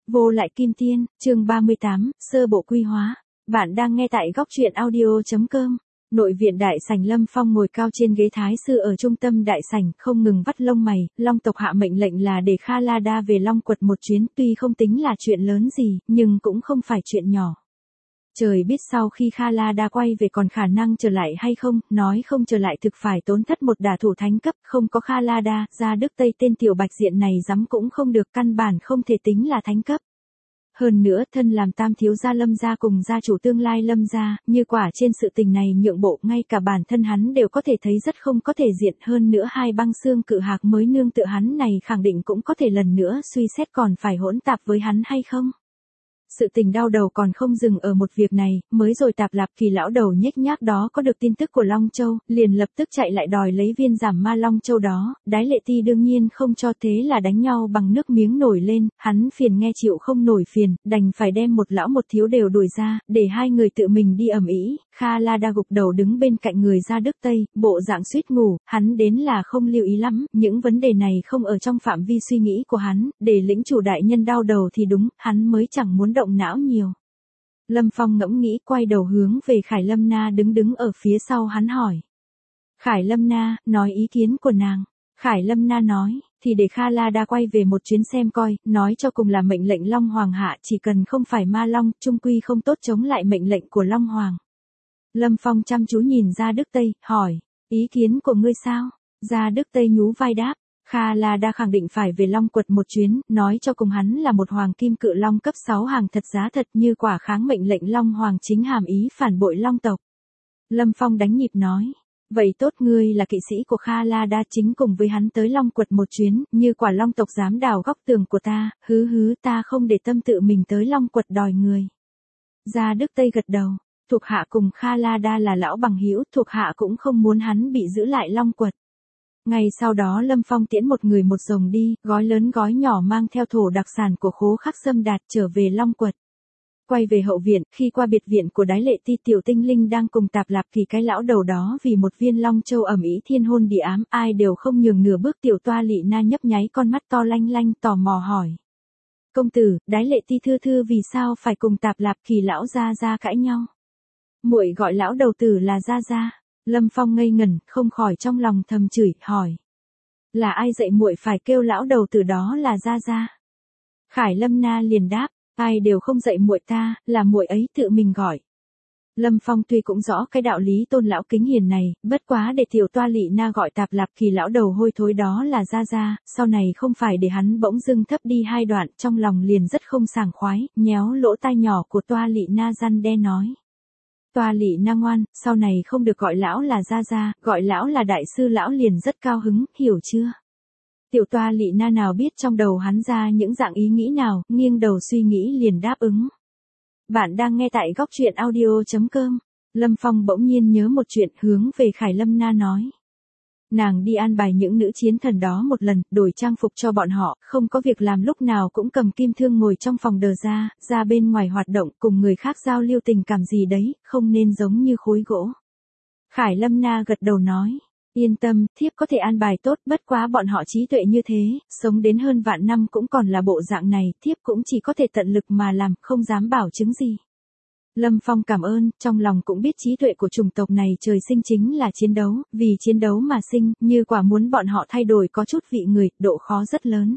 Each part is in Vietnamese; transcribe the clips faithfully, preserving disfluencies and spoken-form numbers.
Vô lại kim tiên, chương ba mươi tám, sơ bộ quy hóa. Bạn đang nghe tại góc truyện audio chấm com. Nội viện đại sảnh, Lâm Phong ngồi cao trên ghế thái sư ở trung tâm đại sảnh, không ngừng vắt lông mày. Long tộc hạ mệnh lệnh là để Kha La Đa về Long Quật một chuyến, tuy không tính là chuyện lớn gì, nhưng cũng không phải chuyện nhỏ. Trời biết sau khi Kha La Đa quay về còn khả năng trở lại hay không, nói không trở lại thực phải tốn thất một đả thủ thánh cấp, không có Kha La Đa, Gia Đức Tây tên tiểu bạch diện này dám cũng không được, căn bản không thể tính là thánh cấp. Hơn nữa, thân làm tam thiếu gia Lâm gia cùng gia chủ tương lai Lâm gia, như quả trên sự tình này nhượng bộ, ngay cả bản thân hắn đều có thể thấy rất không có thể diện, hơn nữa hai băng xương cự hạc mới nương tựa hắn này khẳng định cũng có thể lần nữa suy xét còn phải hỗn tạp với hắn hay không. Sự tình đau đầu còn không dừng ở một việc này, mới rồi Tạp Lạp Kỳ lão đầu nhếch nhác đó có được tin tức của Long Châu, liền lập tức chạy lại đòi lấy viên giảm ma Long Châu đó, Đái Lệ Ti đương nhiên không cho, thế là đánh nhau bằng nước miếng nổi lên, hắn phiền nghe chịu không nổi phiền, đành phải đem một lão một thiếu đều đuổi ra, để hai người tự mình đi ầm ĩ. Kha La Đa gục đầu đứng bên cạnh người Gia Đức Tây, bộ dạng suýt ngủ, hắn đến là không lưu ý lắm, những vấn đề này không ở trong phạm vi suy nghĩ của hắn, để lĩnh chủ đại nhân đau đầu thì đúng, hắn mới chẳng muốn động não nhiều. Lâm Phong ngẫm nghĩ, quay đầu hướng về Khải Lâm Na đứng đứng ở phía sau hắn hỏi. Khải Lâm Na, nói ý kiến của nàng. Khải Lâm Na nói, thì để Kha La Đa quay về một chuyến xem coi, nói cho cùng là mệnh lệnh Long Hoàng hạ, chỉ cần không phải ma Long, trung quy không tốt chống lại mệnh lệnh của Long Hoàng. Lâm Phong chăm chú nhìn Gia Đức Tây, hỏi, ý kiến của ngươi sao? Gia Đức Tây nhú vai đáp. Kha La Đa khẳng định phải về Long Quật một chuyến, nói cho cùng hắn là một hoàng kim cự long cấp sáu hàng thật giá thật, như quả kháng mệnh lệnh Long Hoàng chính hàm ý phản bội Long tộc. Lâm Phong đánh nhịp nói, vậy tốt, ngươi là kỵ sĩ của Kha La Đa, chính cùng với hắn tới Long Quật một chuyến, như quả Long tộc dám đào góc tường của ta, hứ hứ, ta không để tâm tự mình tới Long Quật đòi người. Gia Đức Tây gật đầu, thuộc hạ cùng Kha La Đa là lão bằng hữu, thuộc hạ cũng không muốn hắn bị giữ lại Long Quật. Ngày sau đó Lâm Phong tiễn một người một rồng đi, gói lớn gói nhỏ mang theo thổ đặc sản của Khố Khắc Sâm Đạt trở về Long Quật. Quay về hậu viện, khi qua biệt viện của Đái Lệ Ti, tiểu tinh linh đang cùng Tạp Lạp Kỳ cái lão đầu đó vì một viên Long Châu ầm ĩ thiên hôn địa ám, ai đều không nhường nửa bước. Tiểu Toa Lị Na nhấp nháy con mắt to lanh lanh, tò mò hỏi. Công tử, Đái Lệ Ti thư thư vì sao phải cùng Tạp Lạp Kỳ lão gia gia cãi nhau? Muội gọi lão đầu tử là gia gia. Lâm Phong ngây ngẩn, không khỏi trong lòng thầm chửi, hỏi. Là ai dạy muội phải kêu lão đầu tử đó là gia gia? Khải Lâm Na liền đáp, ai đều không dạy muội ta, là muội ấy tự mình gọi. Lâm Phong tuy cũng rõ cái đạo lý tôn lão kính hiền này, bất quá để tiểu Toa Lị Na gọi Tạp Lạp Kỳ lão đầu hôi thối đó là gia gia, sau này không phải để hắn bỗng dưng thấp đi hai đoạn, trong lòng liền rất không sảng khoái, nhéo lỗ tai nhỏ của Toa Lị Na răn đe nói. Toa Lị Na ngoan, sau này không được gọi lão là gia gia, gọi lão là đại sư, lão liền rất cao hứng, hiểu chưa? Tiểu Toa Lị Na nào biết trong đầu hắn ra những dạng ý nghĩ nào, nghiêng đầu suy nghĩ liền đáp ứng. Bạn đang nghe tại góc truyện audio chấm com. Lâm Phong bỗng nhiên nhớ một chuyện, hướng về Khải Lâm Na nói. Nàng đi an bài những nữ chiến thần đó một lần, đổi trang phục cho bọn họ, không có việc làm lúc nào cũng cầm kim thương ngồi trong phòng đờ ra, ra bên ngoài hoạt động, cùng người khác giao lưu tình cảm gì đấy, không nên giống như khối gỗ. Khải Lâm Na gật đầu nói, yên tâm, thiếp có thể an bài tốt, bất quá bọn họ trí tuệ như thế, sống đến hơn vạn năm cũng còn là bộ dạng này, thiếp cũng chỉ có thể tận lực mà làm, không dám bảo chứng gì. Lâm Phong cảm ơn, trong lòng cũng biết trí tuệ của chủng tộc này trời sinh chính là chiến đấu, vì chiến đấu mà sinh, như quả muốn bọn họ thay đổi có chút vị người, độ khó rất lớn.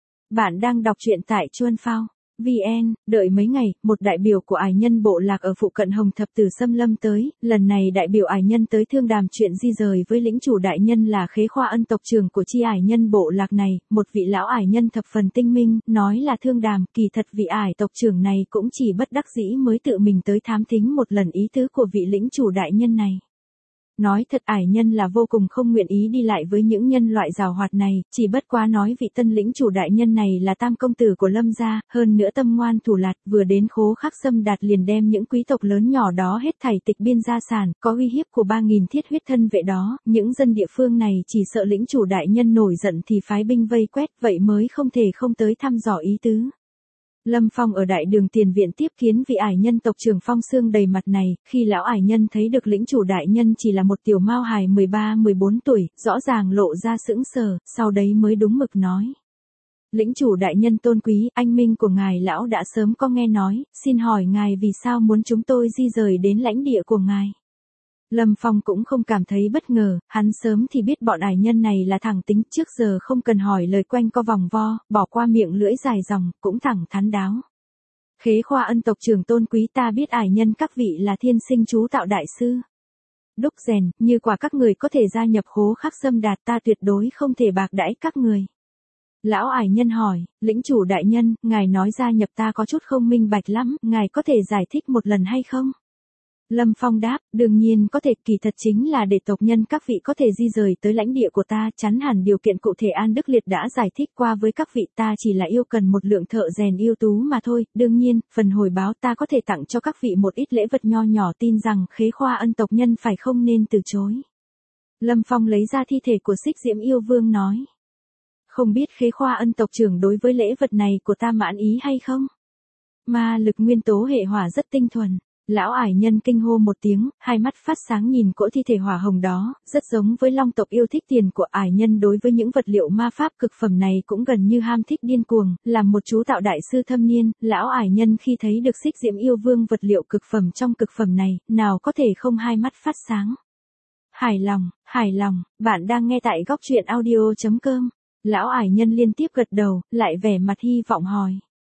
Bạn đang đọc truyện tại Chuan Phao. vê en, đợi mấy ngày, một đại biểu của ải nhân bộ lạc ở phụ cận Hồng Thập Tử Xâm Lâm tới, lần này đại biểu ải nhân tới thương đàm chuyện di rời với lĩnh chủ đại nhân là Khế Khoa Ân, tộc trưởng của chi ải nhân bộ lạc này, một vị lão ải nhân thập phần tinh minh, nói là thương đàm, kỳ thật vị ải tộc trưởng này cũng chỉ bất đắc dĩ mới tự mình tới thám thính một lần ý tứ của vị lĩnh chủ đại nhân này. Nói thật, ải nhân là vô cùng không nguyện ý đi lại với những nhân loại giàu hoạt này, chỉ bất quá nói vị tân lĩnh chủ đại nhân này là tam công tử của Lâm gia, hơn nữa tâm ngoan thủ lạt, vừa đến Khố Khắc Sâm Đạt liền đem những quý tộc lớn nhỏ đó hết thảy tịch biên gia sản, có uy hiếp của ba nghìn thiết huyết thân vệ đó, những dân địa phương này chỉ sợ lĩnh chủ đại nhân nổi giận thì phái binh vây quét, vậy mới không thể không tới thăm dò ý tứ. Lâm Phong ở đại đường tiền viện tiếp kiến vị ải nhân tộc trưởng Phong Sương đầy mặt này, khi lão ải nhân thấy được lĩnh chủ đại nhân chỉ là một tiểu mao hài mười ba mười bốn tuổi, rõ ràng lộ ra sững sờ, sau đấy mới đúng mực nói. Lĩnh chủ đại nhân tôn quý, anh minh của ngài lão đã sớm có nghe nói, xin hỏi ngài vì sao muốn chúng tôi di rời đến lãnh địa của ngài. Lâm Phong cũng không cảm thấy bất ngờ, hắn sớm thì biết bọn ải nhân này là thẳng tính, trước giờ không cần hỏi lời quanh co vòng vo, bỏ qua miệng lưỡi dài dòng, cũng thẳng thắn đáo. Khế khoa ân tộc trưởng tôn quý, ta biết ải nhân các vị là thiên sinh chú tạo đại sư. Đúc rèn, như quả các người có thể gia nhập Hố Khắc Sâm Đạt, ta tuyệt đối không thể bạc đãi các người. Lão ải nhân hỏi, lĩnh chủ đại nhân, ngài nói gia nhập ta có chút không minh bạch lắm, ngài có thể giải thích một lần hay không? Lâm Phong đáp, đương nhiên có thể, kỳ thật chính là để tộc nhân các vị có thể di rời tới lãnh địa của ta, chắn hẳn điều kiện cụ thể An Đức Liệt đã giải thích qua với các vị, ta chỉ là yêu cần một lượng thợ rèn ưu tú mà thôi, đương nhiên, phần hồi báo ta có thể tặng cho các vị một ít lễ vật nho nhỏ, tin rằng khế khoa ân tộc nhân phải không nên từ chối. Lâm Phong lấy ra thi thể của Xích Diễm Yêu Vương nói. Không biết khế khoa ân tộc trưởng đối với lễ vật này của ta mãn ý hay không? Ma lực nguyên tố hệ hỏa rất tinh thuần. Lão ải nhân kinh hô một tiếng, hai mắt phát sáng nhìn cỗ thi thể hỏa hồng đó, rất giống với long tộc yêu thích tiền của ải nhân đối với những vật liệu ma pháp cực phẩm này cũng gần như ham thích điên cuồng, làm một chú tạo đại sư thâm niên, lão ải nhân khi thấy được Xích Diễm Yêu Vương vật liệu cực phẩm trong cực phẩm này, nào có thể không hai mắt phát sáng. Hài lòng, hài lòng, bạn đang nghe tại góc truyện audio chấm com. Lão ải nhân liên tiếp gật đầu, lại vẻ mặt hy vọng hỏi.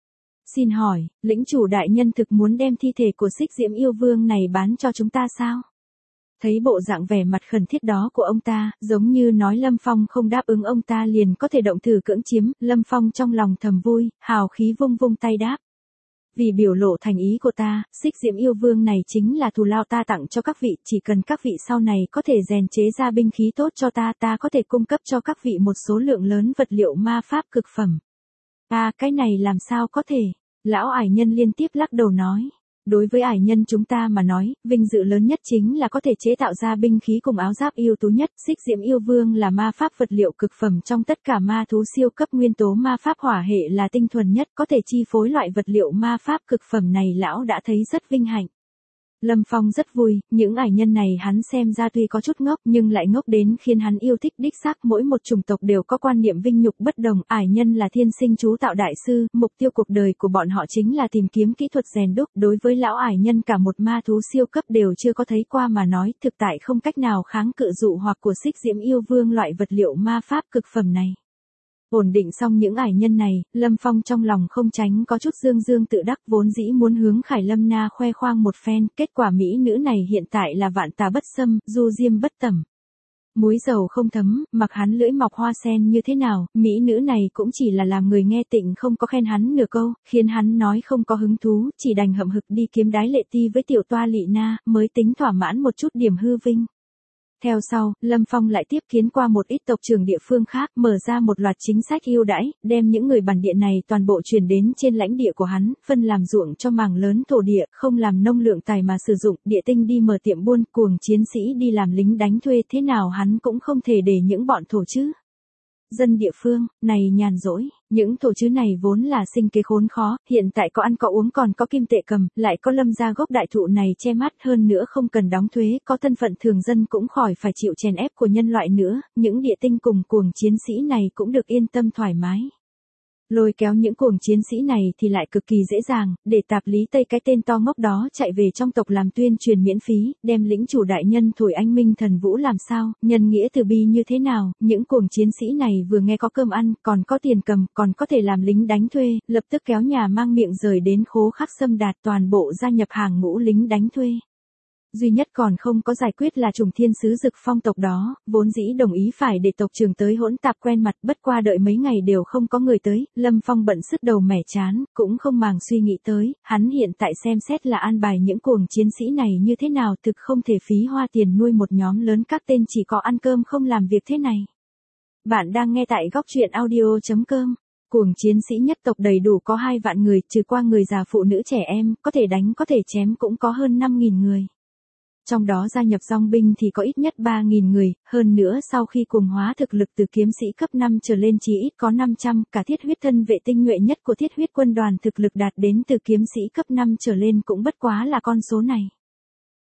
Xin hỏi, lĩnh chủ đại nhân thực muốn đem thi thể của Xích Diễm Yêu Vương này bán cho chúng ta sao? Thấy bộ dạng vẻ mặt khẩn thiết đó của ông ta, giống như nói Lâm Phong không đáp ứng ông ta liền có thể động thử cưỡng chiếm, Lâm Phong trong lòng thầm vui, hào khí vung vung tay đáp. Vì biểu lộ thành ý của ta, Xích Diễm Yêu Vương này chính là thù lao ta tặng cho các vị, chỉ cần các vị sau này có thể rèn chế ra binh khí tốt cho ta, ta có thể cung cấp cho các vị một số lượng lớn vật liệu ma pháp cực phẩm. À, cái này làm sao có thể? Lão ải nhân liên tiếp lắc đầu nói. Đối với ải nhân chúng ta mà nói, vinh dự lớn nhất chính là có thể chế tạo ra binh khí cùng áo giáp ưu tú nhất. Xích Diễm Yêu Vương là ma pháp vật liệu cực phẩm trong tất cả ma thú siêu cấp, nguyên tố ma pháp hỏa hệ là tinh thuần nhất, có thể chi phối loại vật liệu ma pháp cực phẩm này, lão đã thấy rất vinh hạnh. Lâm Phong rất vui, những ải nhân này hắn xem ra tuy có chút ngốc nhưng lại ngốc đến khiến hắn yêu thích đích xác, mỗi một chủng tộc đều có quan niệm vinh nhục bất đồng, ải nhân là thiên sinh chú tạo đại sư, mục tiêu cuộc đời của bọn họ chính là tìm kiếm kỹ thuật rèn đúc, đối với lão ải nhân cả một ma thú siêu cấp đều chưa có thấy qua mà nói, thực tại không cách nào kháng cự dụ hoặc của Xích Diễm Yêu Vương loại vật liệu ma pháp cực phẩm này. Ổn định xong những ải nhân này, Lâm Phong trong lòng không tránh có chút dương dương tự đắc, vốn dĩ muốn hướng Khải Lâm Na khoe khoang một phen, kết quả mỹ nữ này hiện tại là vạn tà bất xâm, du diêm bất tẩm. Muối dầu không thấm, mặc hắn lưỡi mọc hoa sen như thế nào, mỹ nữ này cũng chỉ là làm người nghe tịnh không có khen hắn nửa câu, khiến hắn nói không có hứng thú, chỉ đành hậm hực đi kiếm đái lệ ti với tiểu toa Lị Na, mới tính thỏa mãn một chút điểm hư vinh. Theo sau, Lâm Phong lại tiếp kiến qua một ít tộc trưởng địa phương khác, mở ra một loạt chính sách ưu đãi, đem những người bản địa này toàn bộ chuyển đến trên lãnh địa của hắn, phân làm ruộng cho mảng lớn thổ địa, không làm nông lượng tài mà sử dụng, địa tinh đi mở tiệm buôn, cuồng chiến sĩ đi làm lính đánh thuê, thế nào hắn cũng không thể để những bọn thổ chứ. Dân địa phương, này nhàn rỗi, những thổ chứ này vốn là sinh kế khốn khó, hiện tại có ăn có uống còn có kim tệ cầm, lại có Lâm gia gốc đại thụ này che mắt, hơn nữa không cần đóng thuế, có thân phận thường dân cũng khỏi phải chịu chèn ép của nhân loại nữa, những địa tinh cùng cuồng chiến sĩ này cũng được yên tâm thoải mái. Lôi kéo những cuồng chiến sĩ này thì lại cực kỳ dễ dàng, để Tạp Lý Tây cái tên to ngốc đó chạy về trong tộc làm tuyên truyền miễn phí, đem lĩnh chủ đại nhân thổi anh minh thần vũ làm sao, nhân nghĩa từ bi như thế nào, những cuồng chiến sĩ này vừa nghe có cơm ăn, còn có tiền cầm, còn có thể làm lính đánh thuê, lập tức kéo nhà mang miệng rời đến Khố Khắc Sâm Đạt, toàn bộ gia nhập hàng ngũ lính đánh thuê. Duy nhất còn không có giải quyết là chủng thiên sứ Dực Phong tộc đó, vốn dĩ đồng ý phải để tộc trưởng tới hỗn tạp quen mặt, bất qua đợi mấy ngày đều không có người tới, Lâm Phong bận sứt đầu mẻ chán, cũng không màng suy nghĩ tới, hắn hiện tại xem xét là an bài những cuồng chiến sĩ này như thế nào, thực không thể phí hoa tiền nuôi một nhóm lớn các tên chỉ có ăn cơm không làm việc thế này. Bạn đang nghe tại góc truyện audio chấm com. Cuồng chiến sĩ nhất tộc đầy đủ có hai vạn người, trừ qua người già phụ nữ trẻ em, có thể đánh có thể chém cũng có hơn năm nghìn người. Trong đó gia nhập dòng binh thì có ít nhất ba nghìn người, hơn nữa sau khi cuồng hóa thực lực từ kiếm sĩ cấp năm trở lên chỉ ít có năm trăm, cả thiết huyết thân vệ tinh nhuệ nhất của thiết huyết quân đoàn thực lực đạt đến từ kiếm sĩ cấp năm trở lên cũng bất quá là con số này.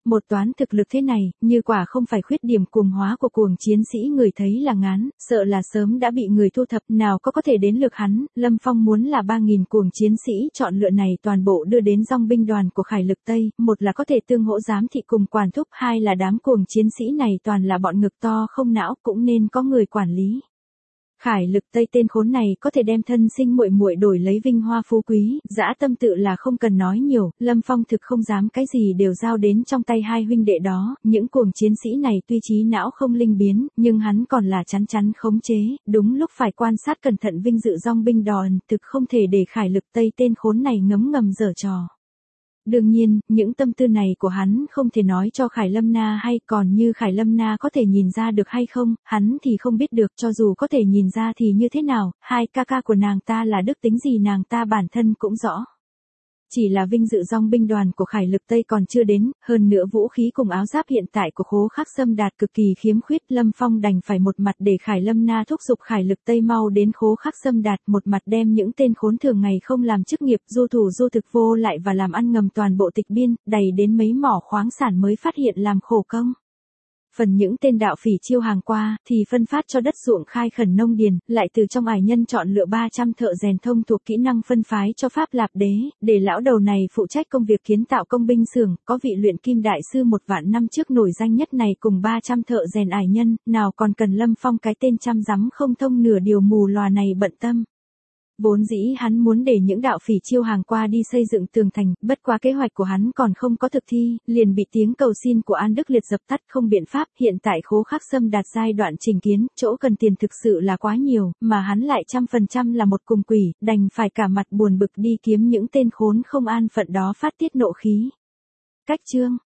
một toán thực lực thế này, như quả không phải khuyết điểm cuồng hóa của cuồng chiến sĩ người thấy là ngán, sợ là sớm đã bị người thu thập, nào có có thể đến lượt hắn. Lâm Phong muốn là ba nghìn cuồng chiến sĩ chọn lựa này toàn bộ đưa đến dòng binh đoàn của Khải Lực Tây, một là có thể tương hỗ giám thị cùng quản thúc, hai là đám cuồng chiến sĩ này toàn là bọn ngực to không não, cũng nên có người quản lý. Khải Lực Tây tên khốn này có thể đem thân sinh muội muội đổi lấy vinh hoa phú quý, dã tâm tự là không cần nói nhiều, Lâm Phong thực không dám cái gì đều giao đến trong tay hai huynh đệ đó, những cuồng chiến sĩ này tuy trí não không linh biến, nhưng hắn còn là chắn chắn khống chế, đúng lúc phải quan sát cẩn thận vinh dự dòng binh đoàn, thực không thể để Khải Lực Tây tên khốn này ngấm ngầm giở trò. Đương nhiên, những tâm tư này của hắn không thể nói cho Khải Lâm Na hay, còn như Khải Lâm Na có thể nhìn ra được hay không, hắn thì không biết được, cho dù có thể nhìn ra thì như thế nào, hai ca ca của nàng ta là đức tính gì nàng ta bản thân cũng rõ. Chỉ là vinh dự dòng binh đoàn của Khải Lực Tây còn chưa đến, hơn nữa vũ khí cùng áo giáp hiện tại của Khố Khắc Sâm Đạt cực kỳ khiếm khuyết, Lâm Phong đành phải một mặt để Khải Lâm Na thúc giục Khải Lực Tây mau đến Khố Khắc Sâm Đạt, một mặt đem những tên khốn thường ngày không làm chức nghiệp, du thủ du thực vô lại và làm ăn ngầm toàn bộ tịch biên, đầy đến mấy mỏ khoáng sản mới phát hiện làm khổ công. Phần những tên đạo phỉ chiêu hàng qua, thì phân phát cho đất ruộng khai khẩn nông điền, lại từ trong ải nhân chọn lựa ba trăm thợ rèn thông thuộc kỹ năng phân phái cho Pháp Lạp Đế, để lão đầu này phụ trách công việc kiến tạo công binh xưởng, có vị luyện kim đại sư một vạn năm trước nổi danh nhất này cùng ba trăm thợ rèn ải nhân, nào còn cần Lâm Phong cái tên chăm rắm không thông nửa điều mù lòa này bận tâm. Vốn dĩ hắn muốn để những đạo phỉ chiêu hàng qua đi xây dựng tường thành, bất quá kế hoạch của hắn còn không có thực thi, liền bị tiếng cầu xin của An Đức Liệt dập tắt không biện pháp, hiện tại Khố Khắc Sâm Đạt giai đoạn trình kiến, chỗ cần tiền thực sự là quá nhiều, mà hắn lại trăm phần trăm là một cùng quỷ, đành phải cả mặt buồn bực đi kiếm những tên khốn không an phận đó phát tiết nộ khí. Cách chương